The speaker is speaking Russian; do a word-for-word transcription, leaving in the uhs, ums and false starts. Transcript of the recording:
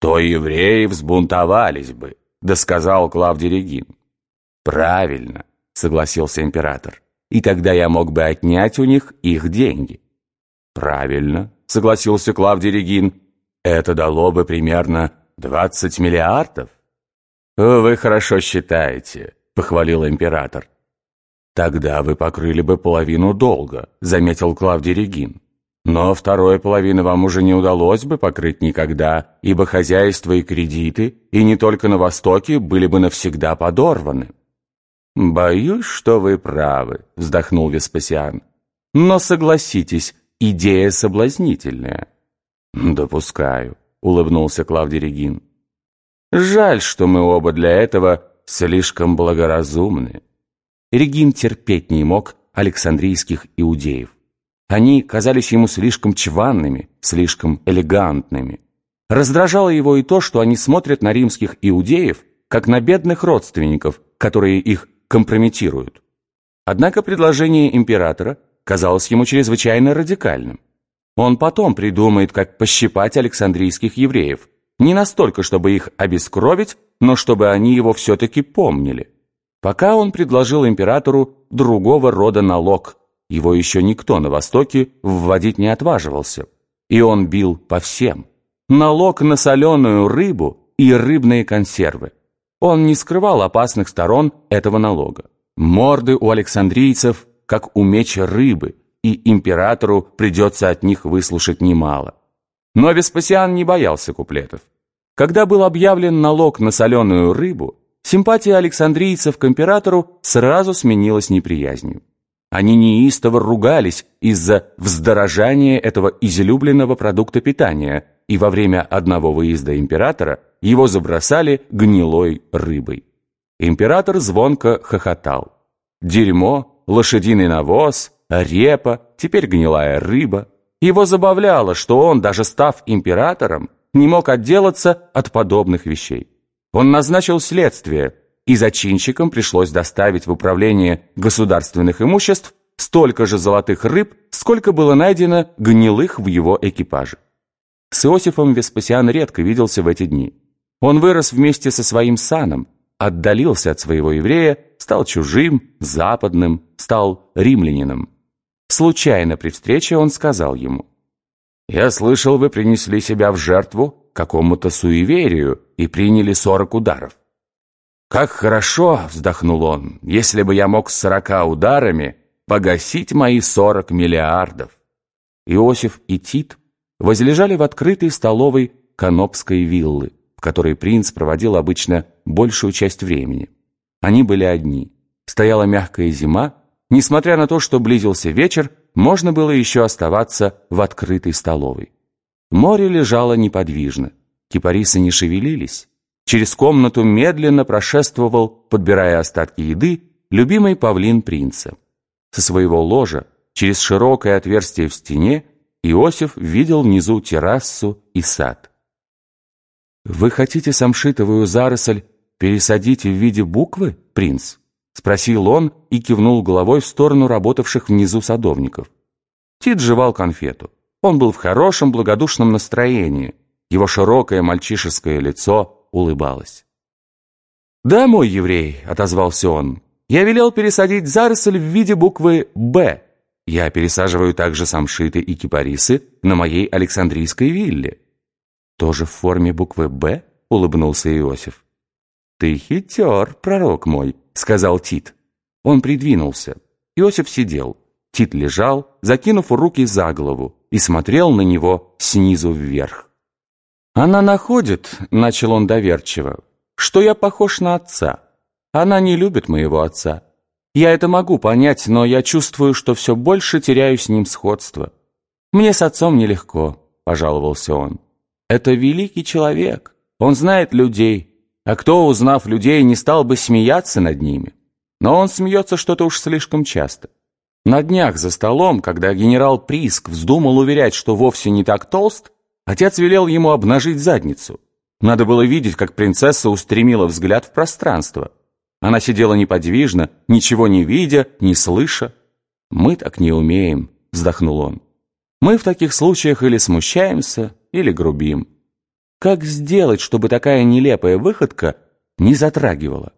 то евреи взбунтовались бы, досказал Клавдий Регин. Правильно, согласился император, и тогда я мог бы отнять у них их деньги. Правильно, согласился Клавдий Регин, это дало бы примерно двадцать миллиардов. Вы хорошо считаете, похвалил император. Тогда вы покрыли бы половину долга, заметил Клавдий Регин. Но второй половины вам уже не удалось бы покрыть никогда, ибо хозяйство и кредиты, и не только на Востоке, были бы навсегда подорваны. «Боюсь, что вы правы», — вздохнул Веспасиан. «Но согласитесь, идея соблазнительная». «Допускаю», — улыбнулся Клавдий Регин. «Жаль, что мы оба для этого слишком благоразумны». Регин терпеть не мог александрийских иудеев. Они казались ему слишком чванными, слишком элегантными. Раздражало его и то, что они смотрят на римских иудеев, как на бедных родственников, которые их компрометируют. Однако предложение императора казалось ему чрезвычайно радикальным. Он потом придумает, как пощипать александрийских евреев, не настолько, чтобы их обескровить, но чтобы они его все-таки помнили. Пока он предложил императору другого рода налог. Его еще никто на Востоке вводить не отваживался. И он бил по всем. Налог на соленую рыбу и рыбные консервы. Он не скрывал опасных сторон этого налога. Морды у александрийцев, как у меча рыбы, и императору придется от них выслушать немало. Но Веспасиан не боялся куплетов. Когда был объявлен налог на соленую рыбу, симпатия александрийцев к императору сразу сменилась неприязнью. Они неистово ругались из-за вздорожания этого излюбленного продукта питания, и во время одного выезда императора его забросали гнилой рыбой. Император звонко хохотал. Дерьмо, лошадиный навоз, репа, теперь гнилая рыба. Его забавляло, что он, даже став императором, не мог отделаться от подобных вещей. Он назначил следствие, и зачинщикам пришлось доставить в управление государственных имуществ столько же золотых рыб, сколько было найдено гнилых в его экипаже. С Иосифом Веспасиан редко виделся в эти дни. Он вырос вместе со своим саном, отдалился от своего еврея, стал чужим, западным, стал римлянином. Случайно при встрече он сказал ему: «Я слышал, вы принесли себя в жертву какому-то суеверию и приняли сорок ударов». «Как хорошо, — вздохнул он, — если бы я мог с сорока ударами погасить мои сорок миллиардов». Иосиф и Тит возлежали в открытой столовой Канопской виллы, в которой принц проводил обычно большую часть времени. Они были одни. Стояла мягкая зима. Несмотря на то, что близился вечер, можно было еще оставаться в открытой столовой. Море лежало неподвижно. Кипарисы не шевелились. Через комнату медленно прошествовал, подбирая остатки еды, любимый павлин принца. Со своего ложа, через широкое отверстие в стене, Иосиф видел внизу террасу и сад. «Вы хотите самшитовую заросль пересадить в виде буквы, принц?» — спросил он и кивнул головой в сторону работавших внизу садовников. Тит жевал конфету. Он был в хорошем благодушном настроении. Его широкое мальчишеское лицо улыбалась. «Да, мой еврей», — отозвался он, — «я велел пересадить заросль в виде буквы «Б». Я пересаживаю также самшиты и кипарисы на моей Александрийской вилле». «Тоже в форме буквы «Б»?» — улыбнулся Иосиф. «Ты хитер, пророк мой», — сказал Тит. Он придвинулся. Иосиф сидел. Тит лежал, закинув руки за голову, и смотрел на него снизу вверх. «Она находит, — начал он доверчиво, — что я похож на отца. Она не любит моего отца. Я это могу понять, но я чувствую, что все больше теряю с ним сходство. Мне с отцом нелегко, — пожаловался он. Это великий человек, он знает людей, а кто, узнав людей, не стал бы смеяться над ними? Но он смеется что-то уж слишком часто. На днях за столом, когда генерал Приск вздумал уверять, что вовсе не так толст, отец велел ему обнажить задницу. Надо было видеть, как принцесса устремила взгляд в пространство. Она сидела неподвижно, ничего не видя, не слыша. «Мы так не умеем», — вздохнул он. «Мы в таких случаях или смущаемся, или грубим». Как сделать, чтобы такая нелепая выходка не затрагивала?